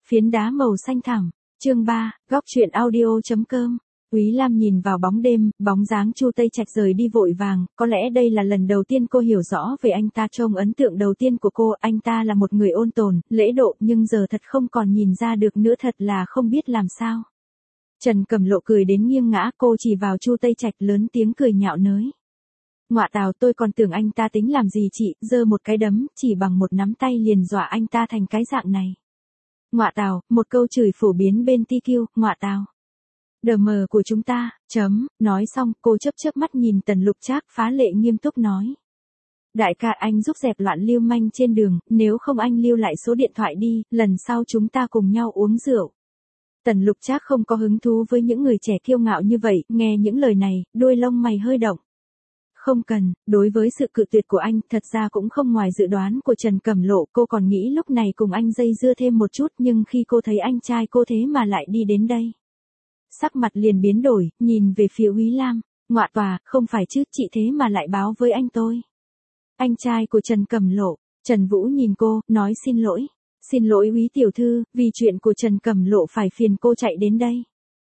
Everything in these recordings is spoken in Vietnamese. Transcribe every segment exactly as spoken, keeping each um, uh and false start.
phiến đá màu xanh thẳm. Chương ba, góc truyện audio chấm com. Úy Lam nhìn vào bóng đêm, bóng dáng Chu Tây Trạch rời đi vội vàng, có lẽ đây là lần đầu tiên cô hiểu rõ về anh ta. Trong ấn tượng đầu tiên của cô, anh ta là một người ôn tồn, lễ độ, nhưng giờ thật không còn nhìn ra được nữa, thật là không biết làm sao. Trần Cẩm Lộ cười đến nghiêng ngã, cô chỉ vào Chu Tây Trạch lớn tiếng cười nhạo nới. Ngọa tào, tôi còn tưởng anh ta tính làm gì chị, giơ một cái đấm, chỉ bằng một nắm tay liền dọa anh ta thành cái dạng này. Ngọa tào, một câu chửi phổ biến bên ti kiu, ngọa tào. Đờ mờ của chúng ta, chấm, nói xong, cô chớp chớp mắt nhìn Tần Lục Trác, phá lệ nghiêm túc nói. Đại ca, anh giúp dẹp loạn lưu manh trên đường, nếu không anh lưu lại số điện thoại đi, lần sau chúng ta cùng nhau uống rượu. Tần Lục Trác không có hứng thú với những người trẻ kiêu ngạo như vậy, nghe những lời này, đuôi lông mày hơi động. Không cần, đối với sự cự tuyệt của anh, thật ra cũng không ngoài dự đoán của Trần Cẩm Lộ, cô còn nghĩ lúc này cùng anh dây dưa thêm một chút, nhưng khi cô thấy anh trai cô thế mà lại đi đến đây. Sắc mặt liền biến đổi, nhìn về phía Úy Lam, ngọa tòa, không phải chứ, chị thế mà lại báo với anh tôi. Anh trai của Trần Cẩm Lộ, Trần Vũ nhìn cô, nói xin lỗi. Xin lỗi Úy tiểu thư, vì chuyện của Trần Cẩm Lộ phải phiền cô chạy đến đây.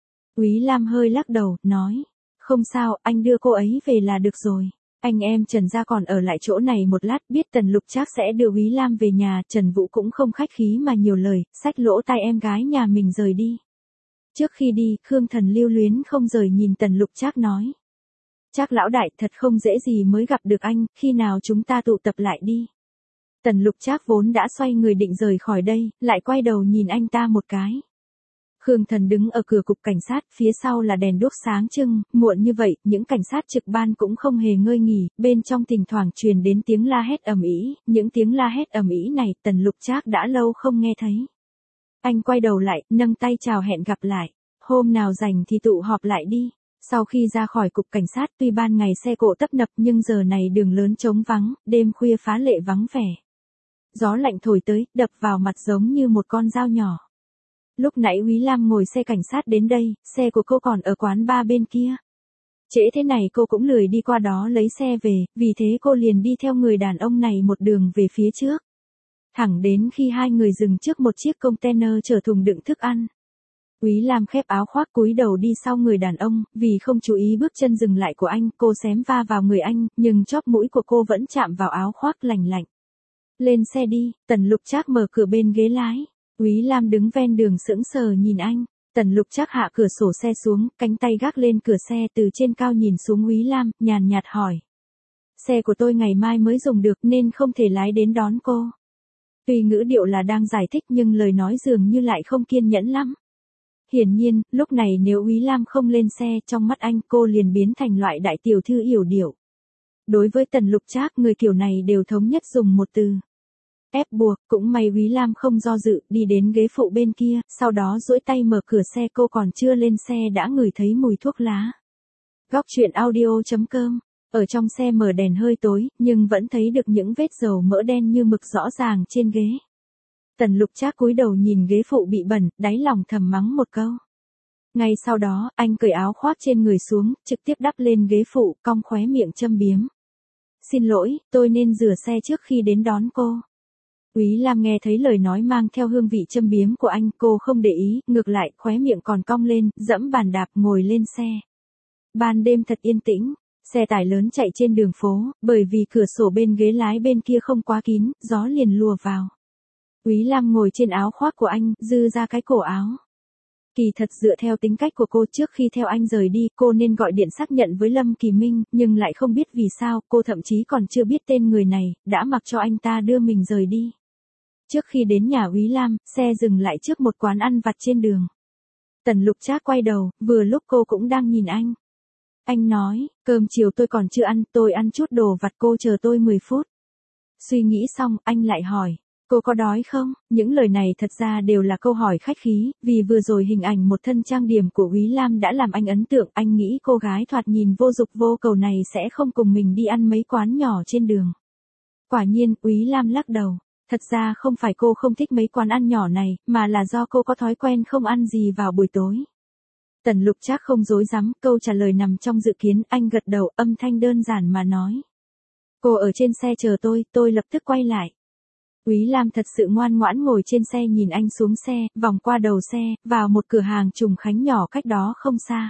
Úy Lam hơi lắc đầu, nói. Không sao, anh đưa cô ấy về là được rồi. Anh em Trần gia còn ở lại chỗ này một lát, biết Tần Lục Trác sẽ đưa Úy Lam về nhà, Trần Vũ cũng không khách khí mà nhiều lời, xách lỗ tai em gái nhà mình rời đi. Trước khi đi, Khương Thần lưu luyến không rời nhìn Tần Lục Trác nói. Trác lão đại, thật không dễ gì mới gặp được anh, khi nào chúng ta tụ tập lại đi. Tần Lục Trác vốn đã xoay người định rời khỏi đây, lại quay đầu nhìn anh ta một cái. Khương Thần đứng ở cửa cục cảnh sát, phía sau là đèn đuốc sáng trưng, muộn như vậy, những cảnh sát trực ban cũng không hề ngơi nghỉ, bên trong thỉnh thoảng truyền đến tiếng la hét ầm ĩ, những tiếng la hét ầm ĩ này, Tần Lục Trác đã lâu không nghe thấy. Anh quay đầu lại, nâng tay chào hẹn gặp lại, hôm nào rảnh thì tụ họp lại đi. Sau khi ra khỏi cục cảnh sát, tuy ban ngày xe cộ tấp nập nhưng giờ này đường lớn trống vắng, đêm khuya phá lệ vắng vẻ. Gió lạnh thổi tới, đập vào mặt giống như một con dao nhỏ. Lúc nãy Úy Lam ngồi xe cảnh sát đến đây, xe của cô còn ở quán bar bên kia. Trễ thế này cô cũng lười đi qua đó lấy xe về, vì thế cô liền đi theo người đàn ông này một đường về phía trước. Thẳng đến khi hai người dừng trước một chiếc container chở thùng đựng thức ăn. Úy Lam khép áo khoác cúi đầu đi sau người đàn ông, vì không chú ý bước chân dừng lại của anh, cô xém va vào người anh, nhưng chóp mũi của cô vẫn chạm vào áo khoác lành lạnh. Lên xe đi, Tần Lục Trác mở cửa bên ghế lái. Úy Lam đứng ven đường sững sờ nhìn anh. Tần Lục Trác hạ cửa sổ xe xuống, cánh tay gác lên cửa xe, từ trên cao nhìn xuống Úy Lam, nhàn nhạt hỏi. Xe của tôi ngày mai mới dùng được nên không thể lái đến đón cô. Tuy ngữ điệu là đang giải thích nhưng lời nói dường như lại không kiên nhẫn lắm. Hiển nhiên, lúc này nếu Úy Lam không lên xe, trong mắt anh cô liền biến thành loại đại tiểu thư yểu điệu. Đối với Tần Lục Trác, người kiểu này đều thống nhất dùng một từ. Ép buộc, cũng may Úy Lam không do dự, đi đến ghế phụ bên kia, sau đó duỗi tay mở cửa xe, cô còn chưa lên xe đã ngửi thấy mùi thuốc lá. Góc truyện audio chấm com. Ở trong xe mở đèn hơi tối, nhưng vẫn thấy được những vết dầu mỡ đen như mực rõ ràng trên ghế. Tần Lục Trác cúi đầu nhìn ghế phụ bị bẩn, đáy lòng thầm mắng một câu. Ngay sau đó, anh cởi áo khoác trên người xuống, trực tiếp đắp lên ghế phụ, cong khóe miệng châm biếm. Xin lỗi, tôi nên rửa xe trước khi đến đón cô. Úy Lam nghe thấy lời nói mang theo hương vị châm biếm của anh, cô không để ý, ngược lại, khóe miệng còn cong lên, dẫm bàn đạp ngồi lên xe. Ban đêm thật yên tĩnh, xe tải lớn chạy trên đường phố, bởi vì cửa sổ bên ghế lái bên kia không quá kín, gió liền lùa vào. Úy Lam ngồi trên áo khoác của anh, dư ra cái cổ áo. Kỳ thật dựa theo tính cách của cô, trước khi theo anh rời đi, cô nên gọi điện xác nhận với Lâm Kỳ Minh, nhưng lại không biết vì sao, cô thậm chí còn chưa biết tên người này, đã mặc cho anh ta đưa mình rời đi. Trước khi đến nhà Úy Lam, xe dừng lại trước một quán ăn vặt trên đường. Tần Lục Trác quay đầu, vừa lúc cô cũng đang nhìn anh. Anh nói, cơm chiều tôi còn chưa ăn, tôi ăn chút đồ vặt, cô chờ tôi mười phút. Suy nghĩ xong, anh lại hỏi. Cô có đói không? Những lời này thật ra đều là câu hỏi khách khí, vì vừa rồi hình ảnh một thân trang điểm của Úy Lam đã làm anh ấn tượng, anh nghĩ cô gái thoạt nhìn vô dục vô cầu này sẽ không cùng mình đi ăn mấy quán nhỏ trên đường. Quả nhiên, Úy Lam lắc đầu, thật ra không phải cô không thích mấy quán ăn nhỏ này, mà là do cô có thói quen không ăn gì vào buổi tối. Tần Lục Trác không dối dám, câu trả lời nằm trong dự kiến, anh gật đầu, âm thanh đơn giản mà nói. Cô ở trên xe chờ tôi, tôi lập tức quay lại. Úy Lam thật sự ngoan ngoãn ngồi trên xe nhìn anh xuống xe, vòng qua đầu xe, vào một cửa hàng trùng khánh nhỏ cách đó không xa.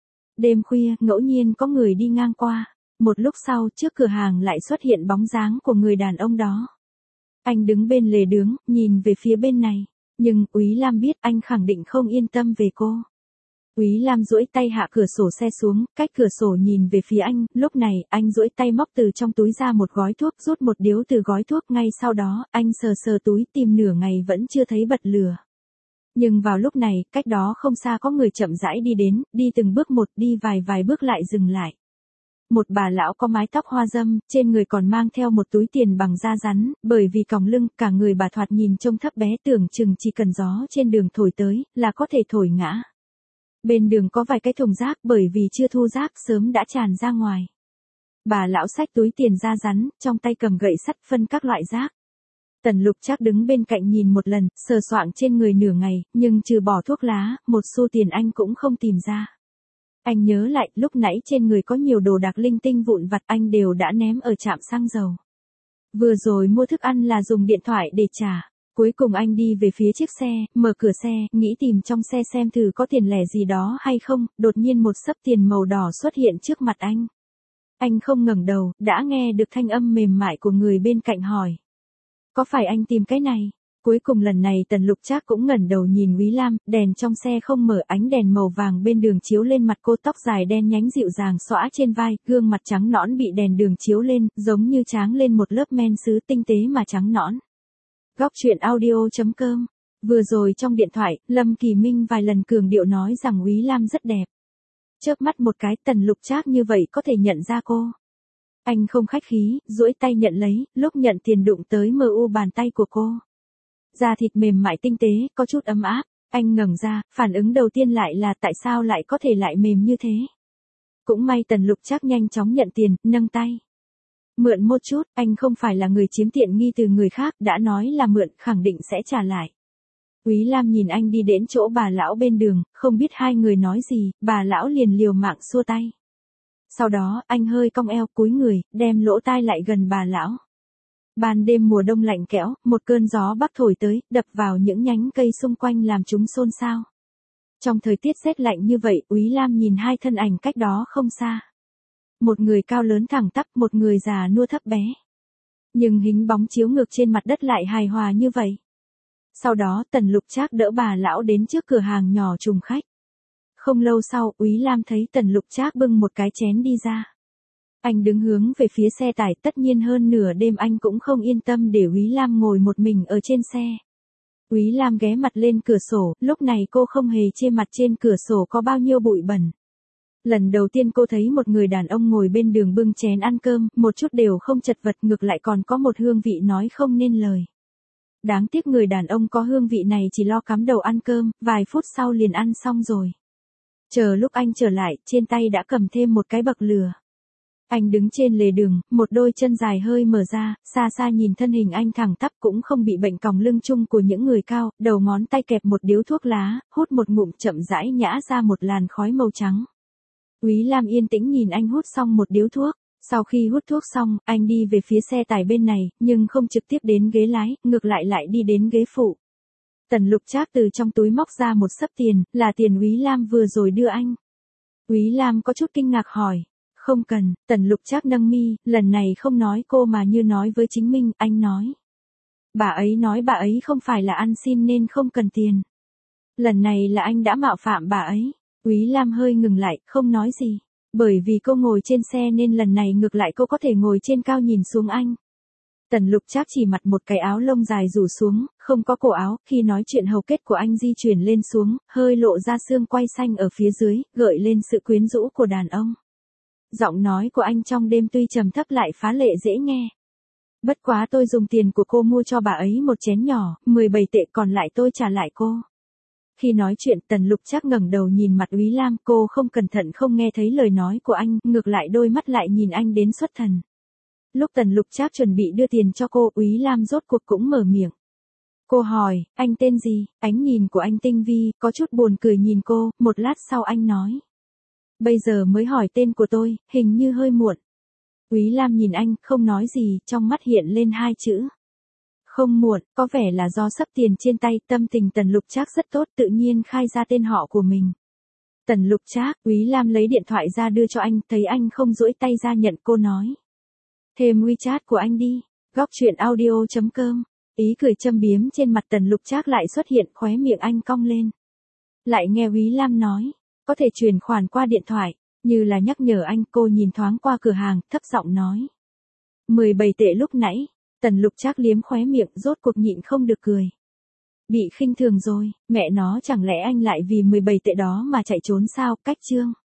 Đêm khuya, ngẫu nhiên có người đi ngang qua. Một lúc sau, trước cửa hàng lại xuất hiện bóng dáng của người đàn ông đó. Anh đứng bên lề đường, nhìn về phía bên này. Nhưng Úy Lam biết anh khẳng định không yên tâm về cô. Úy Lam duỗi tay hạ cửa sổ xe xuống, cách cửa sổ nhìn về phía anh, lúc này, anh duỗi tay móc từ trong túi ra một gói thuốc, rút một điếu từ gói thuốc, ngay sau đó, anh sờ sờ túi tìm nửa ngày vẫn chưa thấy bật lửa. Nhưng vào lúc này, cách đó không xa có người chậm rãi đi đến, đi từng bước một, đi vài vài bước lại dừng lại. Một bà lão có mái tóc hoa râm, trên người còn mang theo một túi tiền bằng da rắn, bởi vì còng lưng, cả người bà thoạt nhìn trông thấp bé, tưởng chừng chỉ cần gió trên đường thổi tới, là có thể thổi ngã. Bên đường có vài cái thùng rác, bởi vì chưa thu rác sớm đã tràn ra ngoài. Bà lão xách túi tiền da rắn, trong tay cầm gậy sắt phân các loại rác. Tần Lục Trác đứng bên cạnh nhìn một lần, sờ soạng trên người nửa ngày, nhưng trừ bỏ thuốc lá, một xu tiền anh cũng không tìm ra. Anh nhớ lại, lúc nãy trên người có nhiều đồ đạc linh tinh vụn vặt anh đều đã ném ở trạm xăng dầu. Vừa rồi mua thức ăn là dùng điện thoại để trả. Cuối cùng anh đi về phía chiếc xe, mở cửa xe, nghĩ tìm trong xe xem thử có tiền lẻ gì đó hay không, đột nhiên một xấp tiền màu đỏ xuất hiện trước mặt anh. Anh không ngẩng đầu, đã nghe được thanh âm mềm mại của người bên cạnh hỏi. Có phải anh tìm cái này? Cuối cùng lần này Tần Lục Trác cũng ngẩng đầu nhìn Úy Lam, đèn trong xe không mở, ánh đèn màu vàng bên đường chiếu lên mặt cô, tóc dài đen nhánh dịu dàng xõa trên vai, gương mặt trắng nõn bị đèn đường chiếu lên, giống như tráng lên một lớp men sứ tinh tế mà trắng nõn. Góc truyện audio chấm com. Vừa rồi trong điện thoại, Lâm Kỳ Minh vài lần cường điệu nói rằng Úy Lam rất đẹp. Chớp mắt một cái, Tần Lục Trác như vậy có thể nhận ra cô. Anh không khách khí, duỗi tay nhận lấy, lúc nhận tiền đụng tới mờ u bàn tay của cô. Da thịt mềm mại tinh tế, có chút ấm áp. Anh ngẩng ra, phản ứng đầu tiên lại là tại sao lại có thể lại mềm như thế. Cũng may Tần Lục Trác nhanh chóng nhận tiền, nâng tay. Mượn một chút, anh không phải là người chiếm tiện nghi từ người khác, đã nói là mượn, khẳng định sẽ trả lại. Úy Lam nhìn anh đi đến chỗ bà lão bên đường, không biết hai người nói gì, bà lão liền liều mạng xua tay. Sau đó, anh hơi cong eo cúi người, đem lỗ tai lại gần bà lão. Ban đêm mùa đông lạnh kẽo, một cơn gió bắc thổi tới, đập vào những nhánh cây xung quanh làm chúng xôn xao. Trong thời tiết rét lạnh như vậy, Úy Lam nhìn hai thân ảnh cách đó không xa. Một người cao lớn thẳng tắp, một người già nua thấp bé. Nhưng hình bóng chiếu ngược trên mặt đất lại hài hòa như vậy. Sau đó Tần Lục Trác đỡ bà lão đến trước cửa hàng nhỏ trùng khách. Không lâu sau, Úy Lam thấy Tần Lục Trác bưng một cái chén đi ra. Anh đứng hướng về phía xe tải, tất nhiên hơn nửa đêm anh cũng không yên tâm để Úy Lam ngồi một mình ở trên xe. Úy Lam ghé mặt lên cửa sổ, lúc này cô không hề chê mặt trên cửa sổ có bao nhiêu bụi bẩn. Lần đầu tiên cô thấy một người đàn ông ngồi bên đường bưng chén ăn cơm, một chút đều không chật vật, ngược lại còn có một hương vị nói không nên lời. Đáng tiếc người đàn ông có hương vị này chỉ lo cắm đầu ăn cơm, vài phút sau liền ăn xong rồi. Chờ lúc anh trở lại, trên tay đã cầm thêm một cái bậc lửa. Anh đứng trên lề đường, một đôi chân dài hơi mở ra, xa xa nhìn thân hình anh thẳng tắp cũng không bị bệnh còng lưng chung của những người cao, đầu ngón tay kẹp một điếu thuốc lá, hút một ngụm chậm rãi nhả ra một làn khói màu trắng. Úy Lam yên tĩnh nhìn anh hút xong một điếu thuốc. Sau khi hút thuốc xong, anh đi về phía xe tải bên này, nhưng không trực tiếp đến ghế lái, ngược lại lại đi đến ghế phụ. Tần Lục Trác từ trong túi móc ra một xấp tiền, là tiền Úy Lam vừa rồi đưa anh. Úy Lam có chút kinh ngạc hỏi. Không cần, Tần Lục Trác nâng mi, lần này không nói cô mà như nói với chính mình, anh nói. Bà ấy nói bà ấy không phải là ăn xin nên không cần tiền. Lần này là anh đã mạo phạm bà ấy. Úy Lam hơi ngừng lại, không nói gì. Bởi vì cô ngồi trên xe nên lần này ngược lại cô có thể ngồi trên cao nhìn xuống anh. Tần Lục Trác chỉ mặc một cái áo lông dài rủ xuống, không có cổ áo, khi nói chuyện hầu kết của anh di chuyển lên xuống, hơi lộ ra xương quai xanh ở phía dưới, gợi lên sự quyến rũ của đàn ông. Giọng nói của anh trong đêm tuy trầm thấp lại phá lệ dễ nghe. Bất quá tôi dùng tiền của cô mua cho bà ấy một chén nhỏ, mười bảy tệ, còn lại tôi trả lại cô. Khi nói chuyện, Tần Lục Trác ngẩng đầu nhìn mặt Úy Lam, cô không cẩn thận không nghe thấy lời nói của anh, ngược lại đôi mắt lại nhìn anh đến xuất thần. Lúc Tần Lục Trác chuẩn bị đưa tiền cho cô, Úy Lam rốt cuộc cũng mở miệng. Cô hỏi, anh tên gì? Ánh nhìn của anh tinh vi, có chút buồn cười nhìn cô, một lát sau anh nói. Bây giờ mới hỏi tên của tôi, hình như hơi muộn. Úy Lam nhìn anh, không nói gì, trong mắt hiện lên hai chữ. Không muộn, có vẻ là do sắp tiền trên tay, tâm tình Tần Lục Trác rất tốt, tự nhiên khai ra tên họ của mình. Tần Lục Trác, Úy Lam lấy điện thoại ra đưa cho anh, thấy anh không duỗi tay ra nhận, cô nói. Thêm WeChat của anh đi, góc chuyện audio chấm com. Ý cười châm biếm trên mặt Tần Lục Trác lại xuất hiện, khóe miệng anh cong lên. Lại nghe Úy Lam nói, có thể chuyển khoản qua điện thoại, như là nhắc nhở anh. Cô nhìn thoáng qua cửa hàng, thấp giọng nói. mười bảy tệ lúc nãy. Tần Lục Trác liếm khóe miệng, rốt cuộc nhịn không được cười. Bị khinh thường rồi, mẹ nó, chẳng lẽ anh lại vì mười bảy tệ đó mà chạy trốn sao? Cách chương.